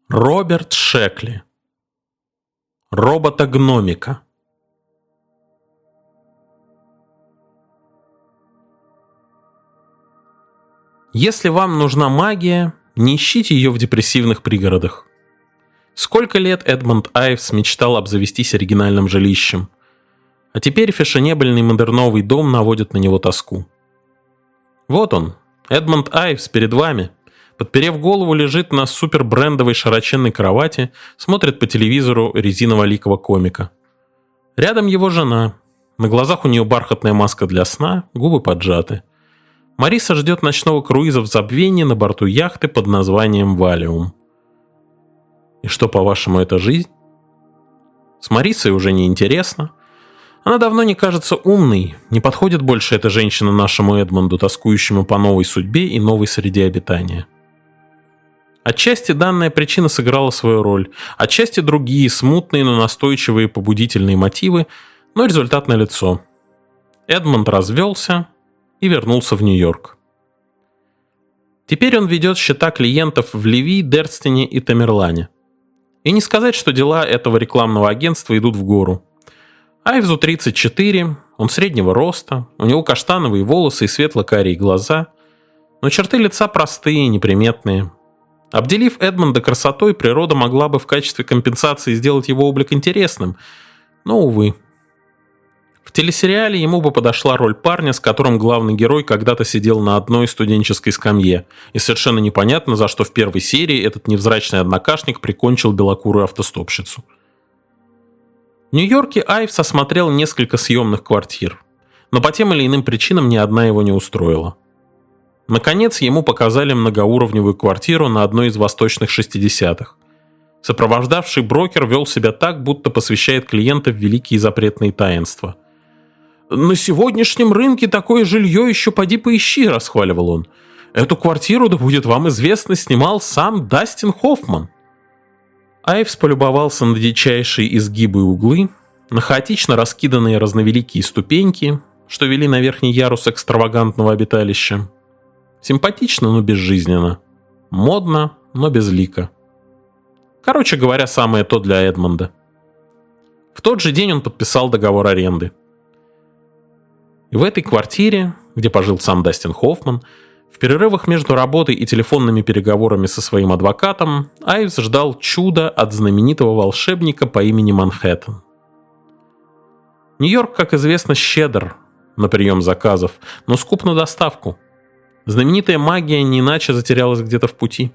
Роберт Шекли. Роботогномика. Если вам нужна магия, не ищите ее в депрессивных пригородах. Сколько лет Эдмонд Айвс мечтал обзавестись оригинальным жилищем, а теперь фешенебельный модерновый дом наводит на него тоску. Вот он, Эдмонд Айвс, перед вами. Подперев голову, лежит на супербрендовой широченной кровати, смотрит по телевизору резиново-ликого комика. Рядом его жена. На глазах у нее бархатная маска для сна, губы поджаты. Мариса ждет ночного круиза в забвении на борту яхты под названием «Валиум». И что, по-вашему, это жизнь? С Марисой уже не интересно. Она давно не кажется умной, не подходит больше эта женщина нашему Эдмонду, тоскующему по новой судьбе и новой среде обитания. Отчасти данная причина сыграла свою роль, отчасти другие, смутные, но настойчивые побудительные мотивы, но результат налицо. Эдмонд развелся и вернулся в Нью-Йорк. Теперь он ведет счета клиентов в Леви, Дерстине и Тамерлане. И не сказать, что дела этого рекламного агентства идут в гору. Айвзу 34, он среднего роста, у него каштановые волосы и светло-карие глаза, но черты лица простые, неприметные. Обделив Эдмонда красотой, природа могла бы в качестве компенсации сделать его облик интересным, но, увы. В телесериале ему бы подошла роль парня, с которым главный герой когда-то сидел на одной студенческой скамье, и совершенно непонятно, за что в первой серии этот невзрачный однокашник прикончил белокурую автостопщицу. В Нью-Йорке Айвс осмотрел несколько съемных квартир, но по тем или иным причинам ни одна его не устроила. Наконец, ему показали многоуровневую квартиру на одной из восточных 60-х. Сопровождавший брокер вел себя так, будто посвящает клиента в великие запретные таинства. «На сегодняшнем рынке такое жилье еще поди поищи», — расхваливал он. «Эту квартиру, да будет вам известно, снимал сам Дастин Хоффман». Айвс полюбовался на дичайшие изгибы и углы, на хаотично раскиданные разновеликие ступеньки, что вели на верхний ярус экстравагантного обиталища. Симпатично, но безжизненно. Модно, но безлико. Короче говоря, самое то для Эдмонда. В тот же день он подписал договор аренды. И в этой квартире, где пожил сам Дастин Хоффман, в перерывах между работой и телефонными переговорами со своим адвокатом, Айвс ждал чуда от знаменитого волшебника по имени Манхэттен. Нью-Йорк, как известно, щедр на прием заказов, но скуп на доставку. Знаменитая магия не иначе затерялась где-то в пути.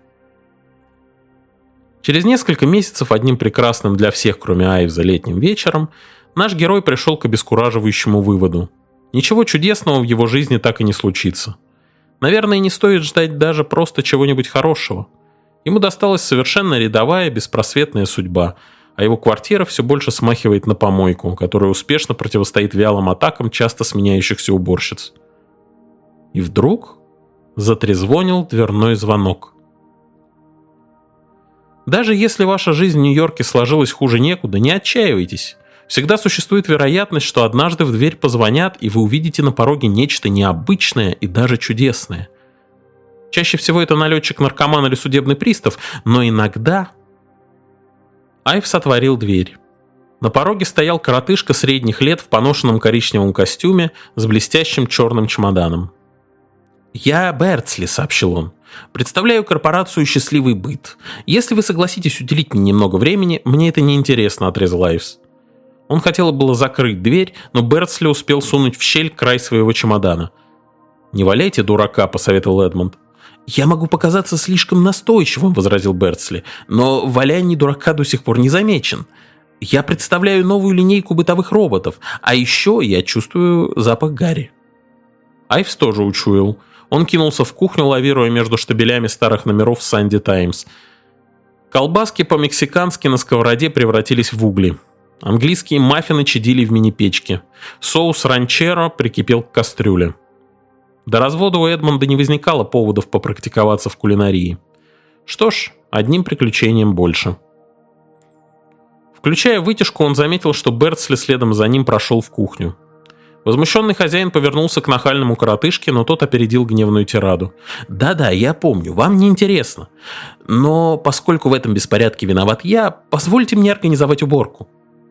Через несколько месяцев, одним прекрасным для всех, кроме Айвза, летним вечером, наш герой пришел к обескураживающему выводу. Ничего чудесного в его жизни так и не случится. Наверное, не стоит ждать даже просто чего-нибудь хорошего. Ему досталась совершенно рядовая, беспросветная судьба, а его квартира все больше смахивает на помойку, которая успешно противостоит вялым атакам часто сменяющихся уборщиц. И вдруг затрезвонил дверной звонок. Даже если ваша жизнь в Нью-Йорке сложилась хуже некуда, не отчаивайтесь. Всегда существует вероятность, что однажды в дверь позвонят, и вы увидите на пороге нечто необычное и даже чудесное. Чаще всего это налетчик-наркоман или судебный пристав, но иногда... Айвс отворил дверь. На пороге стоял коротышка средних лет в поношенном коричневом костюме с блестящим черным чемоданом. «Я Берцли», — сообщил он. «Представляю корпорацию «Счастливый быт». Если вы согласитесь уделить мне немного времени, мне это неинтересно», — отрезал Айвс. Он хотел было закрыть дверь, но Берцли успел сунуть в щель край своего чемодана. «Не валяйте дурака», — посоветовал Эдмонд. «Я могу показаться слишком настойчивым», — возразил Берцли, «но валяние дурака до сих пор не замечен. Я представляю новую линейку бытовых роботов, а еще я чувствую запах гари». Айвс тоже учуял. Он кинулся в кухню, лавируя между штабелями старых номеров «Санди Таймс». Колбаски по-мексикански на сковороде превратились в угли. Английские маффины чадили в мини-печке. Соус ранчеро прикипел к кастрюле. До развода у Эдмонда не возникало поводов попрактиковаться в кулинарии. Что ж, одним приключением больше. Включая вытяжку, он заметил, что Берцли следом за ним прошел в кухню. Возмущенный хозяин повернулся к нахальному коротышке, но тот опередил гневную тираду. «Да-да, я помню, вам не интересно. Но поскольку в этом беспорядке виноват я, позвольте мне организовать уборку».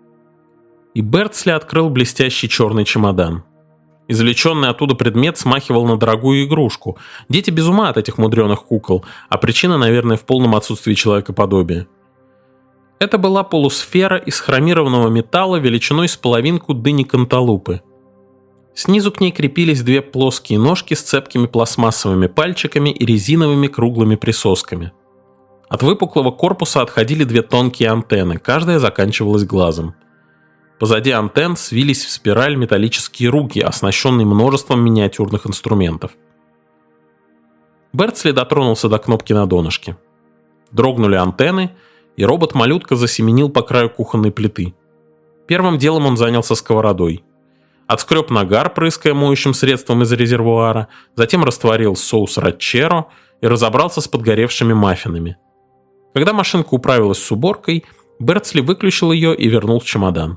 И Берцли открыл блестящий черный чемодан. Извлеченный оттуда предмет смахивал на дорогую игрушку. Дети без ума от этих мудреных кукол, а причина, наверное, в полном отсутствии человекоподобия. Это была полусфера из хромированного металла величиной с половинку дыни канталупы. Снизу к ней крепились две плоские ножки с цепкими пластмассовыми пальчиками и резиновыми круглыми присосками. От выпуклого корпуса отходили две тонкие антенны, каждая заканчивалась глазом. Позади антенн свились в спираль металлические руки, оснащенные множеством миниатюрных инструментов. Берцли дотронулся до кнопки на донышке. Дрогнули антенны, и робот-малютка засеменил по краю кухонной плиты. Первым делом он занялся сковородой. Отскреб нагар, прыская моющим средством из резервуара, затем растворил соус ранчеро и разобрался с подгоревшими маффинами. Когда машинка управилась с уборкой, Берцли выключил ее и вернул в чемодан.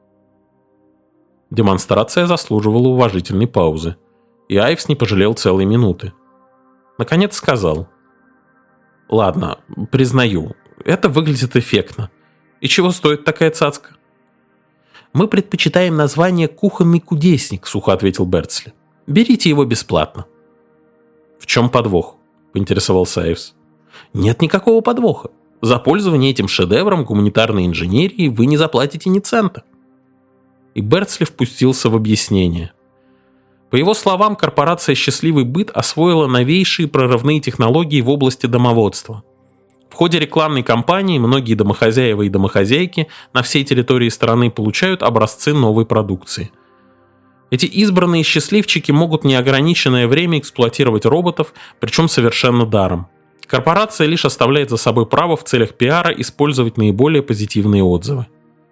Демонстрация заслуживала уважительной паузы, и Айвс не пожалел целой минуты. Наконец сказал: «Ладно, признаю, это выглядит эффектно. И чего стоит такая цацка?» «Мы предпочитаем название «Кухонный кудесник», — сухо ответил Берцли. «Берите его бесплатно». «В чем подвох?» — поинтересовался Айвс. «Нет никакого подвоха. За пользование этим шедевром гуманитарной инженерии вы не заплатите ни цента». И Берцли впустился в объяснение. По его словам, корпорация «Счастливый быт» освоила новейшие прорывные технологии в области домоводства. В ходе рекламной кампании многие домохозяева и домохозяйки на всей территории страны получают образцы новой продукции. Эти избранные счастливчики могут неограниченное время эксплуатировать роботов, причем совершенно даром. Корпорация лишь оставляет за собой право в целях пиара использовать наиболее позитивные отзывы.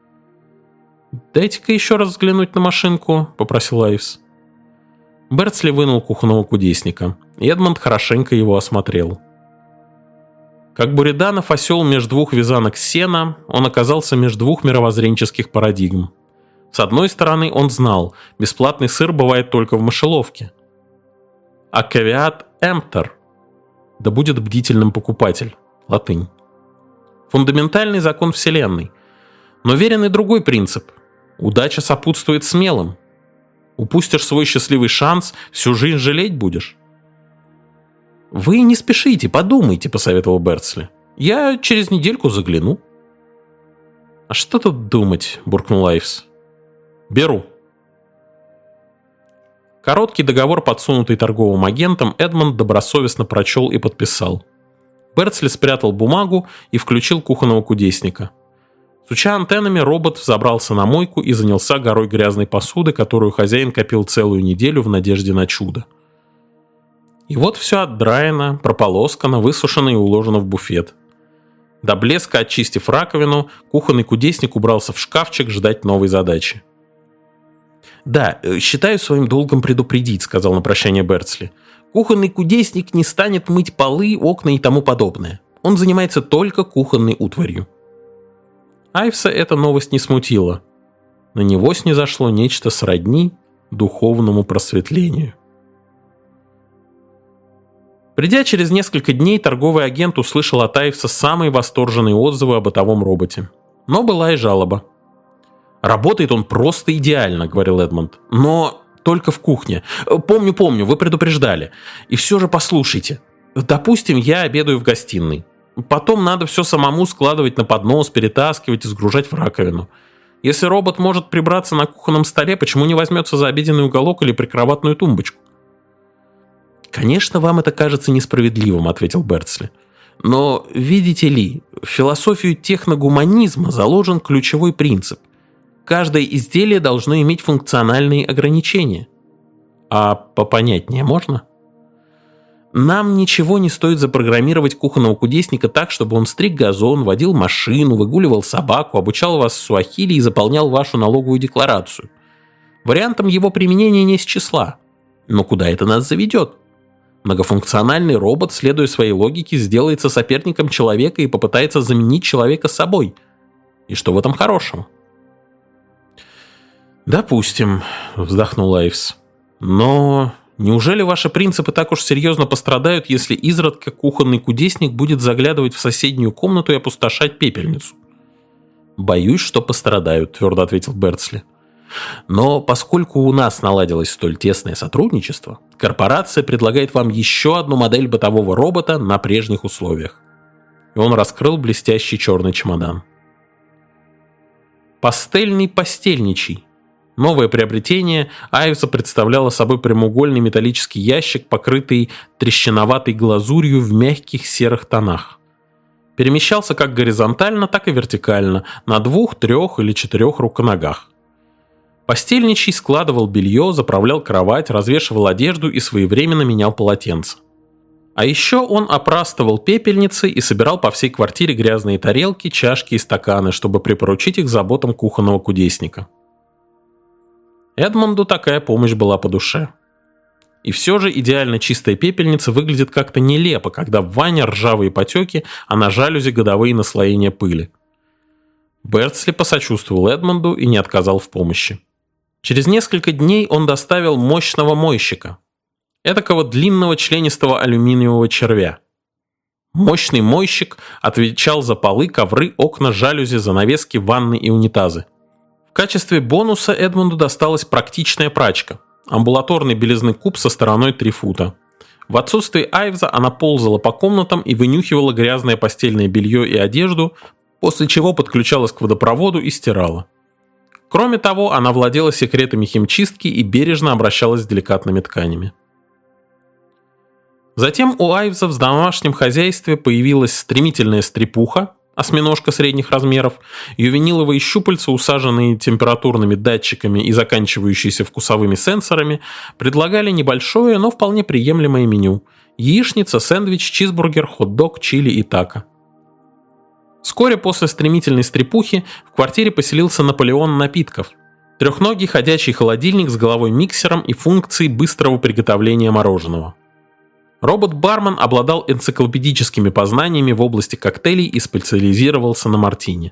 «Дайте-ка еще раз взглянуть на машинку», — попросил Айвс. Берцли вынул кухонного кудесника. Эдмонд хорошенько его осмотрел. Как Буриданов осел между двух вязанок сена, он оказался между двух мировоззренческих парадигм. С одной стороны, он знал, бесплатный сыр бывает только в мышеловке. А caveat emptor, да будет бдительным покупатель, латынь. Фундаментальный закон Вселенной. Но верен и другой принцип. Удача сопутствует смелым. Упустишь свой счастливый шанс, всю жизнь жалеть будешь. «Вы не спешите, подумайте», — посоветовал Берцли. «Я через недельку загляну». «А что тут думать?» — буркнул Айвс. «Беру». Короткий договор, подсунутый торговым агентом, Эдмонд добросовестно прочел и подписал. Берцли спрятал бумагу и включил кухонного кудесника. Суча антеннами, робот взобрался на мойку и занялся горой грязной посуды, которую хозяин копил целую неделю в надежде на чудо. И вот все отдраено, прополоскано, высушено и уложено в буфет. До блеска очистив раковину, кухонный кудесник убрался в шкафчик ждать новой задачи. «Да, считаю своим долгом предупредить», — сказал на прощание Берцли. «Кухонный кудесник не станет мыть полы, окна и тому подобное. Он занимается только кухонной утварью». Айвса эта новость не смутила. На него снизошло нечто сродни духовному просветлению. Придя через несколько дней, торговый агент услышал от Айвса самые восторженные отзывы о бытовом роботе. Но была и жалоба. «Работает он просто идеально», — говорил Эдмонд. «Но только в кухне. Помню, вы предупреждали. И все же послушайте. Допустим, я обедаю в гостиной. Потом надо все самому складывать на поднос, перетаскивать и сгружать в раковину. Если робот может прибраться на кухонном столе, почему не возьмется за обеденный уголок или прикроватную тумбочку?» «Конечно, вам это кажется несправедливым», — ответил Берцли. «Но, видите ли, в философию техногуманизма заложен ключевой принцип. Каждое изделие должно иметь функциональные ограничения. А попонятнее можно? Нам ничего не стоит запрограммировать кухонного кудесника так, чтобы он стриг газон, водил машину, выгуливал собаку, обучал вас суахили и заполнял вашу налоговую декларацию. Вариантом его применения не с числа. Но куда это нас заведет? Многофункциональный робот, следуя своей логике, сделается соперником человека и попытается заменить человека собой. И что в этом хорошего?» «Допустим», — вздохнул Айвс. «Но неужели ваши принципы так уж серьезно пострадают, если изредка кухонный кудесник будет заглядывать в соседнюю комнату и опустошать пепельницу?» «Боюсь, что пострадают», — твердо ответил Берцли. «Но поскольку у нас наладилось столь тесное сотрудничество, корпорация предлагает вам еще одну модель бытового робота на прежних условиях». И он раскрыл блестящий черный чемодан. Пастельный постельничий. Новое приобретение Айвса представляло собой прямоугольный металлический ящик, покрытый трещиноватой глазурью в мягких серых тонах. Перемещался как горизонтально, так и вертикально, на 2, 3 или 4 руконогах. Постельничий складывал белье, заправлял кровать, развешивал одежду и своевременно менял полотенца. А еще он опрастывал пепельницы и собирал по всей квартире грязные тарелки, чашки и стаканы, чтобы припоручить их заботам кухонного кудесника. Эдмонду такая помощь была по душе. И все же идеально чистая пепельница выглядит как-то нелепо, когда в ванне ржавые потеки, а на жалюзи годовые наслоения пыли. Берцли посочувствовал Эдмонду и не отказал в помощи. Через несколько дней он доставил мощного мойщика, этакого длинного членистого алюминиевого червя. Мощный мойщик отвечал за полы, ковры, окна, жалюзи, занавески, ванны и унитазы. В качестве бонуса Эдмонду досталась практичная прачка, амбулаторный белизны куб со стороной 3 фута. В отсутствие Айвза она ползала по комнатам и вынюхивала грязное постельное белье и одежду, после чего подключалась к водопроводу и стирала. Кроме того, она владела секретами химчистки и бережно обращалась с деликатными тканями. Затем у Айвза в домашнем хозяйстве появилась стремительная стрепуха, осьминожка средних размеров, ювениловые щупальца, усаженные температурными датчиками и заканчивающиеся вкусовыми сенсорами, предлагали небольшое, но вполне приемлемое меню: яичница, сэндвич, чизбургер, хот-дог, чили и тако. Вскоре после стремительной стрепухи в квартире поселился Наполеон напитков – трехногий ходячий холодильник с головой-миксером и функцией быстрого приготовления мороженого. Робот-бармен обладал энциклопедическими познаниями в области коктейлей и специализировался на мартини.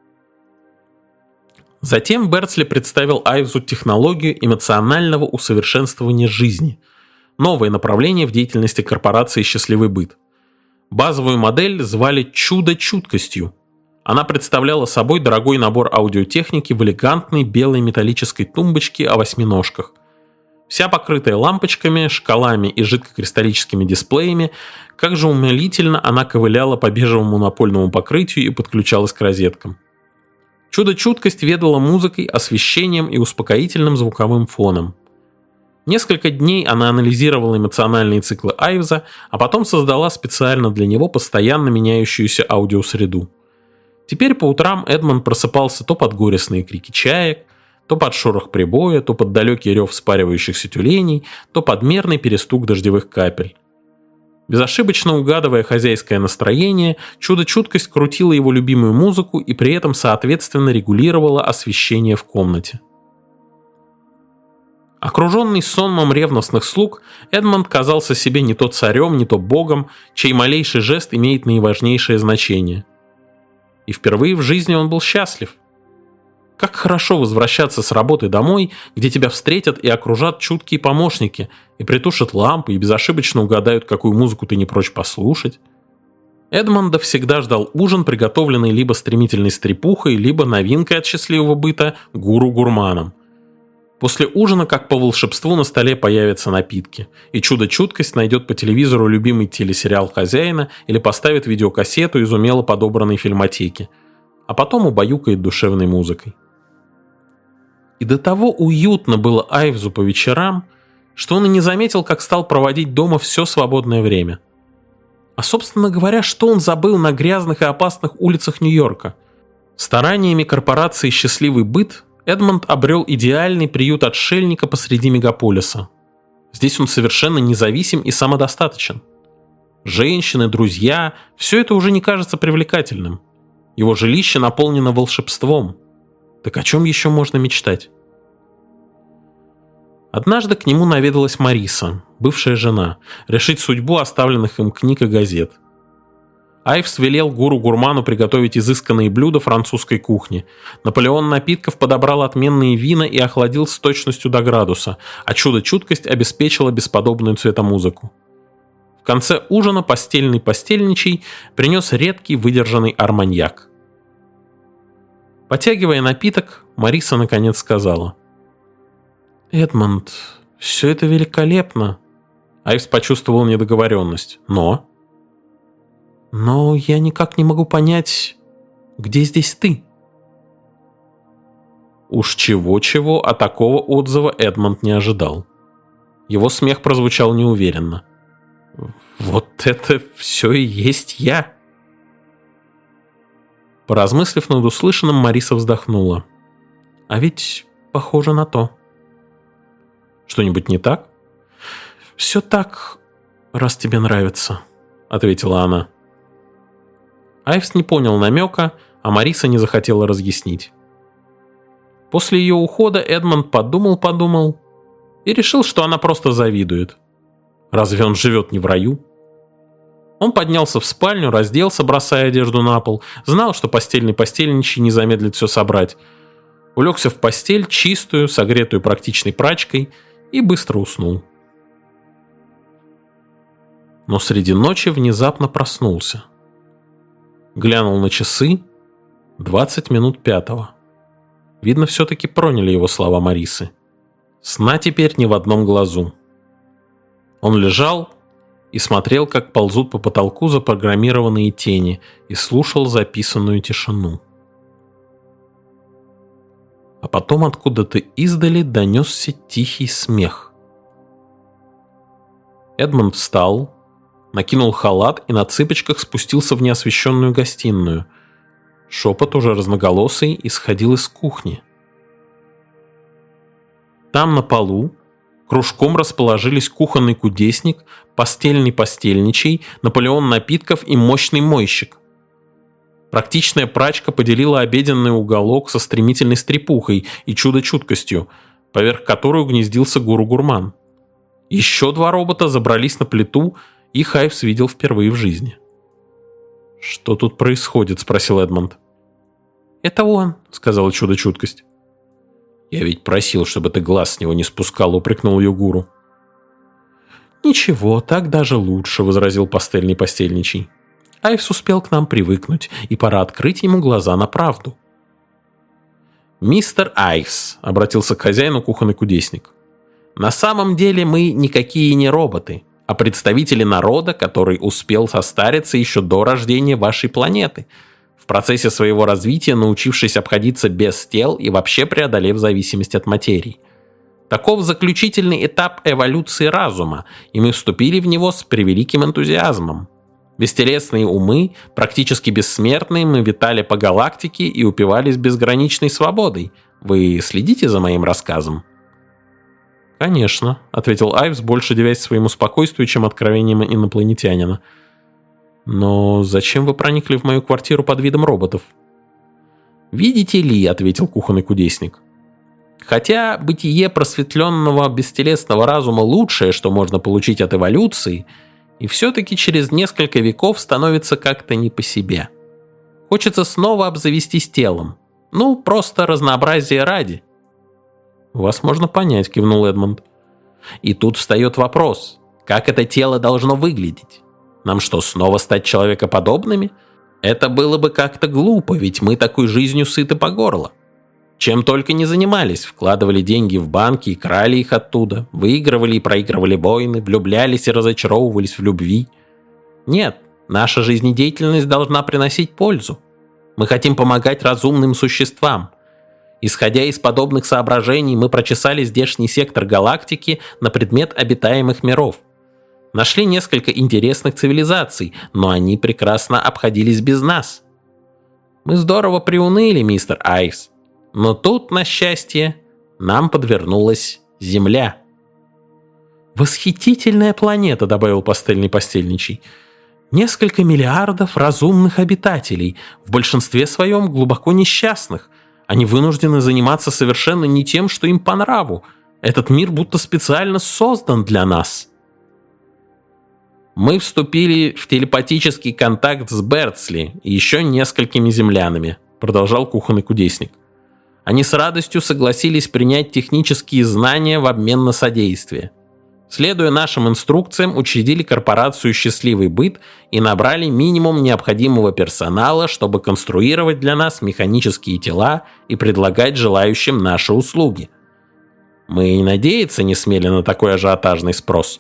Затем Берцли представил Айвзу технологию эмоционального усовершенствования жизни – новое направление в деятельности корпорации «Счастливый быт». Базовую модель звали «Чудо-чуткостью». Она представляла собой дорогой набор аудиотехники в элегантной белой металлической тумбочке о 8 ножках. Вся покрытая лампочками, шкалами и жидкокристаллическими дисплеями, как же умилительно она ковыляла по бежевому напольному покрытию и подключалась к розеткам. Чудо-чуткость ведала музыкой, освещением и успокоительным звуковым фоном. Несколько дней она анализировала эмоциональные циклы Айвза, а потом создала специально для него постоянно меняющуюся аудиосреду. Теперь по утрам Эдмонд просыпался то под горестные крики чаек, то под шорох прибоя, то под далекий рев спаривающихся тюленей, то под мерный перестук дождевых капель. Безошибочно угадывая хозяйское настроение, чудо-чуткость крутила его любимую музыку и при этом соответственно регулировала освещение в комнате. Окруженный сонмом ревностных слуг, Эдмонд казался себе не то царем, не то богом, чей малейший жест имеет наиважнейшее значение. И впервые в жизни он был счастлив. Как хорошо возвращаться с работы домой, где тебя встретят и окружат чуткие помощники, и притушат лампы, и безошибочно угадают, какую музыку ты не прочь послушать. Эдмонда всегда ждал ужин, приготовленный либо стремительной стрепухой, либо новинкой от счастливого быта – гуру-гурманом. После ужина, как по волшебству, на столе появятся напитки, и чудо-чуткость найдет по телевизору любимый телесериал хозяина или поставит видеокассету из умело подобранной фильмотеки, а потом убаюкает душевной музыкой. И до того уютно было Айвзу по вечерам, что он и не заметил, как стал проводить дома все свободное время. А собственно говоря, что он забыл на грязных и опасных улицах Нью-Йорка? Стараниями корпорации «Счастливый быт» Эдмонд обрел идеальный приют отшельника посреди мегаполиса. Здесь он совершенно независим и самодостаточен. Женщины, друзья – все это уже не кажется привлекательным. Его жилище наполнено волшебством. Так о чем еще можно мечтать? Однажды к нему наведалась Мариса, бывшая жена, решить судьбу оставленных им книг и газет. Айвс велел гуру-гурману приготовить изысканные блюда французской кухни. Наполеон напитков подобрал отменные вина и охладил с точностью до градуса, а чудо-чуткость обеспечила бесподобную цветомузыку. В конце ужина постельный постельничий принес редкий выдержанный арманьяк. Потягивая напиток, Мариса наконец сказала: «Эдмонд, все это великолепно». Айвс почувствовал недоговоренность. «Но я никак не могу понять, где здесь ты?» Уж чего-чего, а такого отзыва Эдмонд не ожидал. Его смех прозвучал неуверенно. «Вот это все и есть я!» Поразмыслив над услышанным, Мариса вздохнула. «А ведь похоже на то». «Что-нибудь не так?» «Все так, раз тебе нравится», — ответила она. Айвс не понял намека, а Мариса не захотела разъяснить. После ее ухода Эдмонд подумал и решил, что она просто завидует. Разве он живет не в раю? Он поднялся в спальню, разделся, бросая одежду на пол, знал, что постельный постельничий не замедлит все собрать. Улегся в постель, чистую, согретую практичной прачкой, и быстро уснул. Но среди ночи внезапно проснулся. Глянул на часы. 20 минут 5. Видно, все-таки проняли его слова Марисы. Сна теперь ни в одном глазу. Он лежал и смотрел, как ползут по потолку запрограммированные тени, и слушал записанную тишину. А потом откуда-то издали донесся тихий смех. Эдмонд встал, накинул халат и на цыпочках спустился в неосвещенную гостиную. Шепот, уже разноголосый, исходил из кухни. Там на полу кружком расположились кухонный кудесник, постельный постельничий, Наполеон напитков и мощный мойщик. Практичная прачка поделила обеденный уголок со стремительной стрепухой и чудо-чуткостью, поверх которой угнездился гуру-гурман. Еще 2 робота забрались на плиту, их Айвс видел впервые в жизни. «Что тут происходит?» – спросил Эдмонд. «Это он», – сказала чудо-чуткость. «Я ведь просил, чтобы ты глаз с него не спускал», – упрекнул ее гуру. «Ничего, так даже лучше», – возразил постельный постельничий. «Айвс успел к нам привыкнуть, и пора открыть ему глаза на правду». «Мистер Айвс», – обратился к хозяину кухонный кудесник, – «на самом деле мы никакие не роботы, а представители народа, который успел состариться еще до рождения вашей планеты, в процессе своего развития научившись обходиться без тел и вообще преодолев зависимость от материи. Таков заключительный этап эволюции разума, и мы вступили в него с превеликим энтузиазмом. Бестелесные умы, практически бессмертные, мы витали по галактике и упивались безграничной свободой. Вы следите за моим рассказом?» «Конечно», — ответил Айвс, больше девясь своему спокойствию, чем откровением инопланетянина. «Но зачем вы проникли в мою квартиру под видом роботов?» «Видите ли», — ответил кухонный кудесник, «хотя бытие просветленного бестелесного разума лучшее, что можно получить от эволюции, и все-таки через несколько веков становится как-то не по себе. Хочется снова обзавестись телом. Ну, просто разнообразие ради». «Вас можно понять», — кивнул Эдмонд. «И тут встает вопрос, как это тело должно выглядеть? Нам что, снова стать человекоподобными? Это было бы как-то глупо, ведь мы такой жизнью сыты по горло. Чем только не занимались, вкладывали деньги в банки и крали их оттуда, выигрывали и проигрывали войны, влюблялись и разочаровывались в любви. Нет, наша жизнедеятельность должна приносить пользу. Мы хотим помогать разумным существам. Исходя из подобных соображений, мы прочесали здешний сектор галактики на предмет обитаемых миров. Нашли несколько интересных цивилизаций, но они прекрасно обходились без нас. Мы здорово приуныли, мистер Айвс. Но тут, на счастье, нам подвернулась Земля». «Восхитительная планета», — добавил постельный постельничий. «Несколько миллиардов разумных обитателей, в большинстве своем глубоко несчастных. Они вынуждены заниматься совершенно не тем, что им по нраву. Этот мир будто специально создан для нас». Мы вступили в телепатический контакт с Берцли и еще несколькими землянами, продолжал кухонный кудесник. Они с радостью согласились принять технические знания в обмен на содействие. Следуя нашим инструкциям, учредили корпорацию «Счастливый быт» и набрали минимум необходимого персонала, чтобы конструировать для нас механические тела и предлагать желающим наши услуги. Мы и надеяться не смели на такой ажиотажный спрос.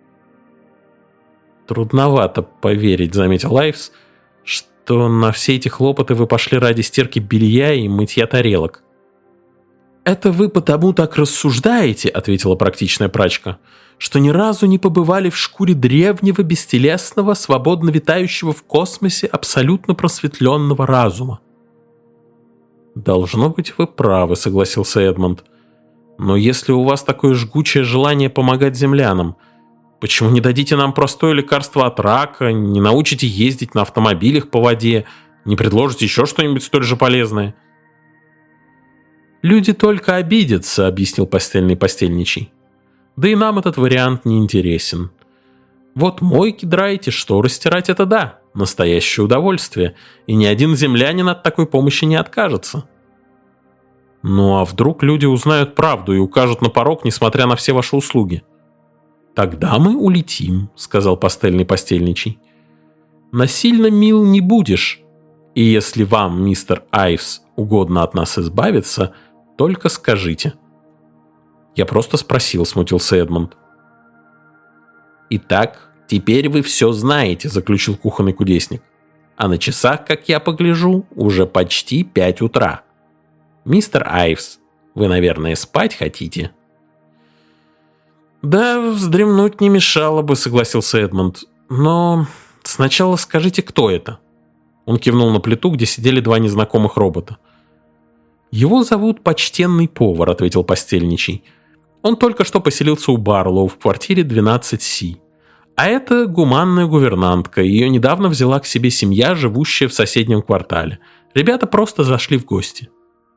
«Трудновато поверить», — заметил Айвс, «что на все эти хлопоты вы пошли ради стирки белья и мытья тарелок». «Это вы потому так рассуждаете», — ответила практичная прачка, «что ни разу не побывали в шкуре древнего, бестелесного, свободно витающего в космосе абсолютно просветленного разума». «Должно быть, вы правы», — согласился Эдмонд. «Но если у вас такое жгучее желание помогать землянам, почему не дадите нам простое лекарство от рака, не научите ездить на автомобилях по воде, не предложите еще что-нибудь столь же полезное?» «Люди только обидятся», — объяснил постельный постельничий. «Да и нам этот вариант не интересен. Вот мойки драить и шторы стирать — это да, настоящее удовольствие, и ни один землянин от такой помощи не откажется». «Ну а вдруг люди узнают правду и укажут на порог, несмотря на все ваши услуги?» «Тогда мы улетим», — сказал постельный постельничий. «Насильно мил не будешь, и если вам, мистер Айвс, угодно от нас избавиться, только скажите». «Я просто спросил», — смутился Эдмонд. «Итак, теперь вы все знаете», — заключил кухонный кудесник. «А на часах, как я погляжу, уже почти 5 утра. Мистер Айвс, вы, наверное, спать хотите?» «Да, вздремнуть не мешало бы», — согласился Эдмонд. «Но сначала скажите, кто это?» Он кивнул на плиту, где сидели 2 незнакомых робота. «Его зовут Почтенный повар», — ответил постельничий. «Он только что поселился у Барлоу в квартире 12С. А это гуманная гувернантка. Ее недавно взяла к себе семья, живущая в соседнем квартале. Ребята просто зашли в гости».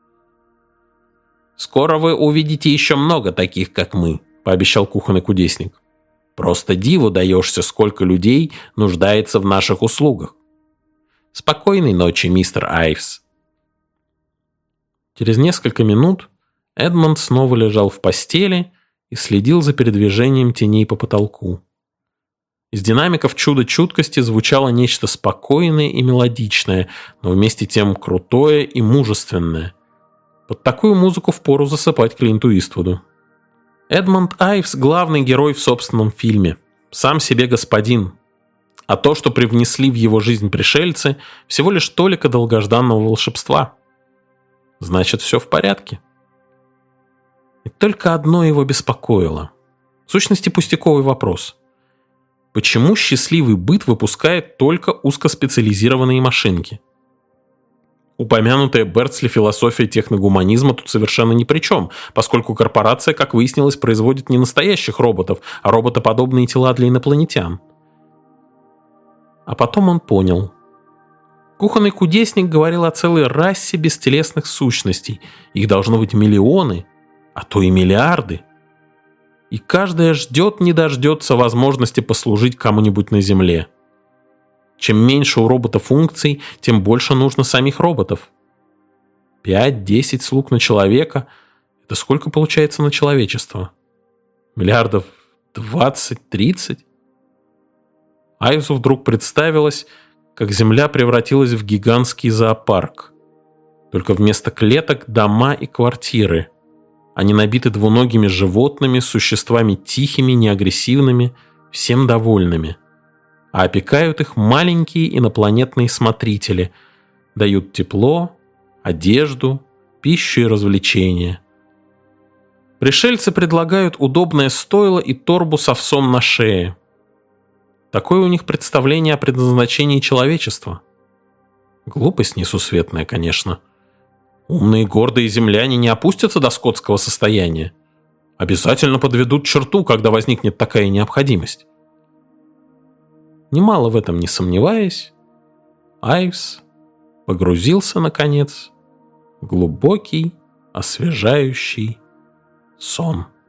«Скоро вы увидите еще много таких, как мы», — пообещал кухонный кудесник. «Просто диву даешься, сколько людей нуждается в наших услугах. Спокойной ночи, мистер Айвс». Через несколько минут Эдмонд снова лежал в постели и следил за передвижением теней по потолку. Из динамиков чудо чуткости звучало нечто спокойное и мелодичное, но вместе тем крутое и мужественное. Под такую музыку впору засыпать Клинту Иствуду. Эдмонд Айвс – главный герой в собственном фильме, сам себе господин. А то, что привнесли в его жизнь пришельцы, всего лишь толика долгожданного волшебства. Значит, все в порядке. И только одно его беспокоило. В сущности, пустяковый вопрос. Почему счастливый быт выпускает только узкоспециализированные машинки? Упомянутая Берцли философия техногуманизма тут совершенно ни при чем, поскольку корпорация, как выяснилось, производит не настоящих роботов, а роботоподобные тела для инопланетян. А потом он понял. Кухонный кудесник говорил о целой расе бестелесных сущностей. Их должно быть миллионы, а то и миллиарды. И каждая ждет не дождется возможности послужить кому-нибудь на Земле. Чем меньше у робота функций, тем больше нужно самих роботов. 5-10 слуг на человека – это сколько получается на человечество? Миллиардов 20-30? Айвсу вдруг представилось, как Земля превратилась в гигантский зоопарк. Только вместо клеток – дома и квартиры. Они набиты двуногими животными, существами тихими, неагрессивными, всем довольными. А опекают их маленькие инопланетные смотрители, дают тепло, одежду, пищу и развлечения. Пришельцы предлагают удобное стойло и торбу с овсом на шее. Такое у них представление о предназначении человечества. Глупость несусветная, конечно. Умные гордые земляне не опустятся до скотского состояния. Обязательно подведут черту, когда возникнет такая необходимость. Немало в этом не сомневаясь, Айвс погрузился, наконец, в глубокий, освежающий сон.